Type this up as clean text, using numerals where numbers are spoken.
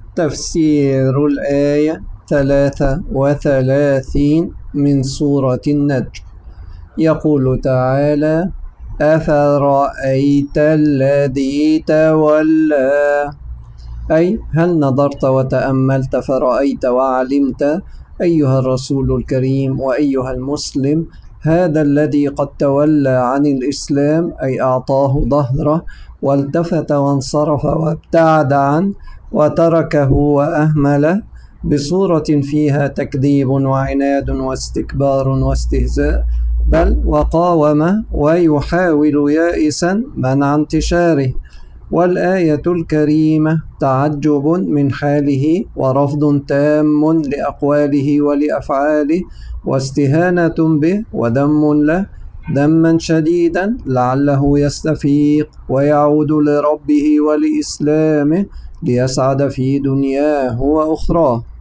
تفسير الآية 33 من سورة النجم. يقول تعالى: أفرأيت الذي تولى، أي هل نظرت وتأملت فرأيت وعلمت أيها الرسول الكريم وأيها المسلم هذا الذي قد تولى عن الإسلام، أي أعطاه ظهره والتفت وانصرف وابتعد عنه وتركه وأهمله بصورة فيها تكذيب وعناد واستكبار واستهزاء، بل وقاوم ويحاول يائسا منع انتشاره. والآية الكريمة تعجب من حاله ورفض تام لأقواله ولأفعاله واستهانة به وذم له ذما شديدا لعله يستفيق ويعود لربه ولإسلامه ليسعد في دنياه وأخراه.